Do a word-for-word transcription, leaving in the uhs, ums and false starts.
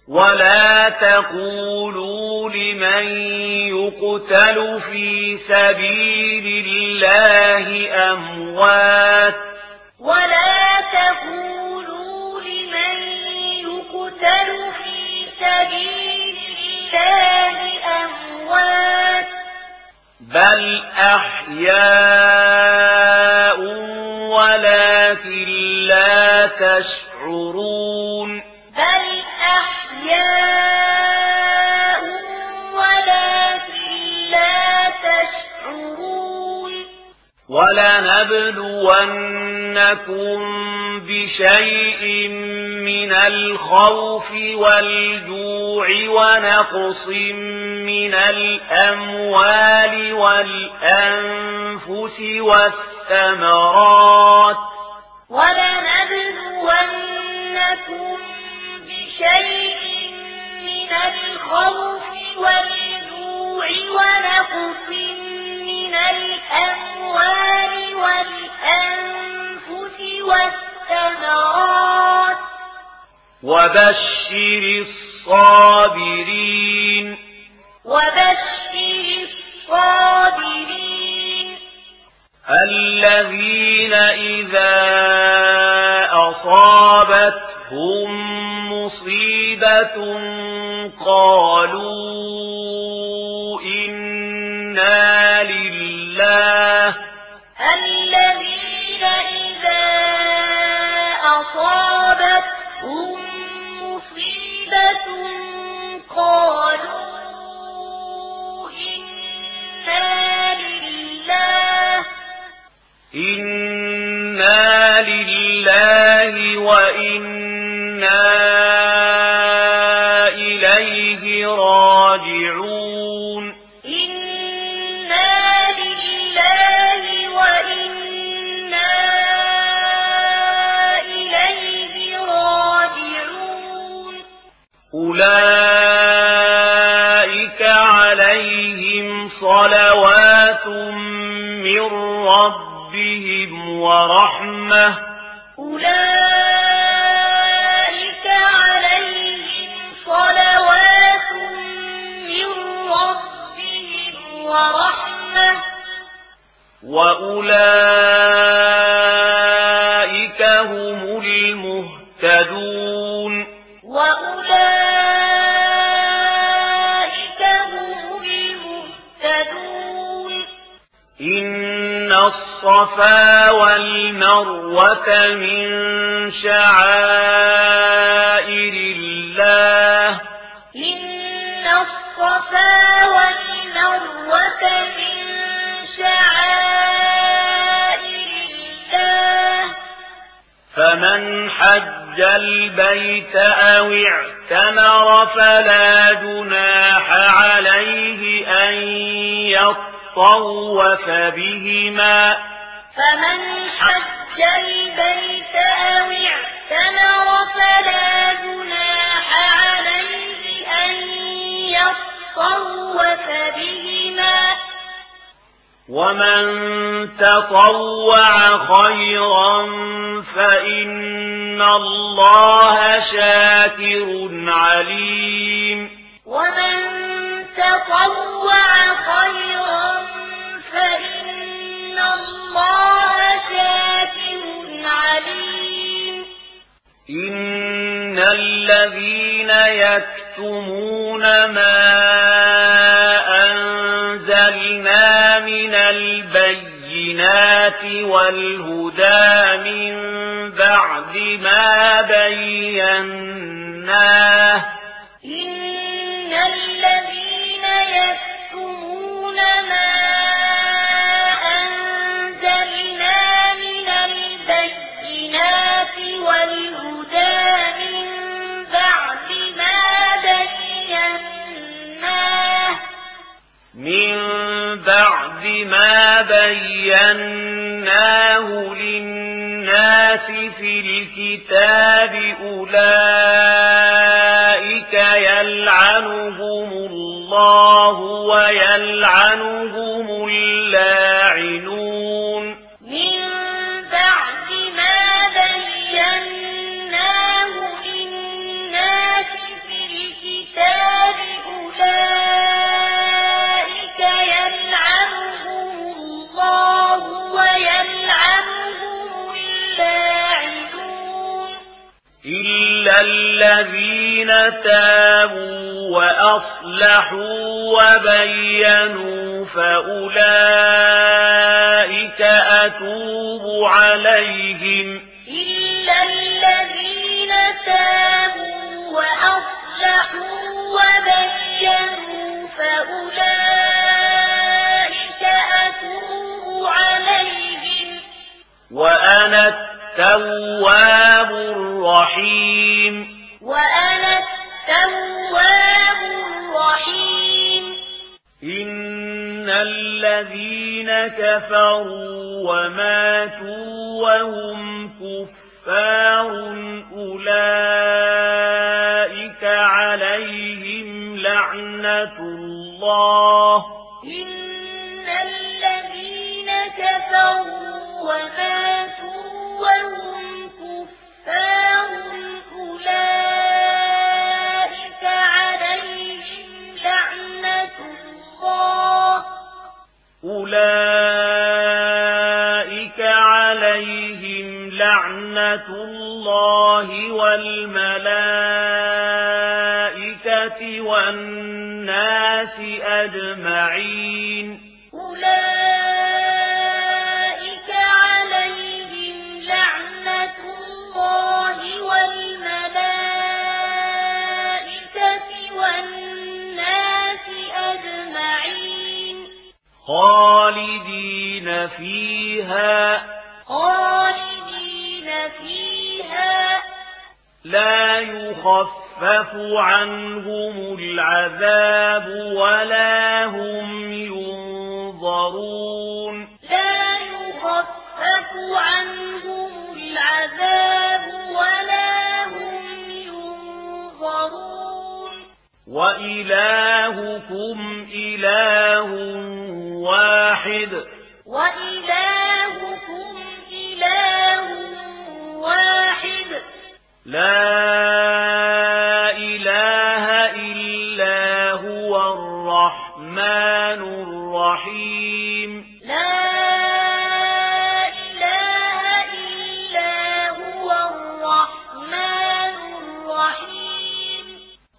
ولا تقولوا لمن يقتل في سبيل الله أموات ولا تقولوا لمن يقتل في سبيل الله أموات بل أحياء ولكن لا تشعرون بل أحياء ولكن لا تشعرون ولنبلونكم بشيء من الخوف والجوع ونقص من الأموال والأنفس والثمرات ولنبلونكم بشيء من الخوف والجوع ونقص من الأموال والأنفس والثمرات وبشر الصابرين وبشر الصابرين الذين إذا أصابتهم مصيبة قالوا إنا لله الذين إذا أصابتهم مصيبة قالوا إنا لله إنا لله وإنا إليه راجعون إنا لله وإنا إليه راجعون أولئك عليهم صلوات من ربهم ورحمة أولئك عليهم صلوات من ربهم ورحمة وأولئك هم المهتدون وأولئك هم المهتدون إن الصفا والمروة من شعائر الله إن الصفا والمروة من شعائر الله فمن حج البيت أو اعتمر فلا جناح عليه أن يطوف بهما فمن حج البيت أو اعتمر فلا جناح عليه أن يطوف بهما ومن تطوع خيرا فإن الله شاكر عليم ومن تطوع خيرا فإن الله شاكر عليم إن الذين يكتمون ما أنزلنا من البينات والهدى من بعد ما بيناه إن الذين يكتمون ما أنزلنا من البينات والهدى من بعد ما بيناه من بعد ما بيناه للناس في الكتاب أولئك يلعنهم الله ويلعنهم اللاعنون من بعد ما بيناه للناس في الذين تابوا وأصلحوا وبينوا فأولئك أتوب عليهم إلا الذين تابوا وأصلحوا وبينوا فأولئك أتوب عليهم وأنا التواب الرحيم وأنا التواب الرحيم إن الذين كفروا وماتوا وهم كفار أولئك عليهم لعنة الله إن الذين كفروا وماتوا وهم كفار أولئك عليهم لعنة الله أولئك عليهم لعنة الله والملائكة والناس أجمعين أولئك عليهم لعنة الله والملائكة والناس أجمعين خالدين فيها خالدين فيها لا يخفف عنهم العذاب ولا هم ينظرون لا يخفف عنهم العذاب ولا هم ينظرون وإلهكم إله واحد وإلهكم إله واحد لا إله إلا هو الرحمن الرحيم لا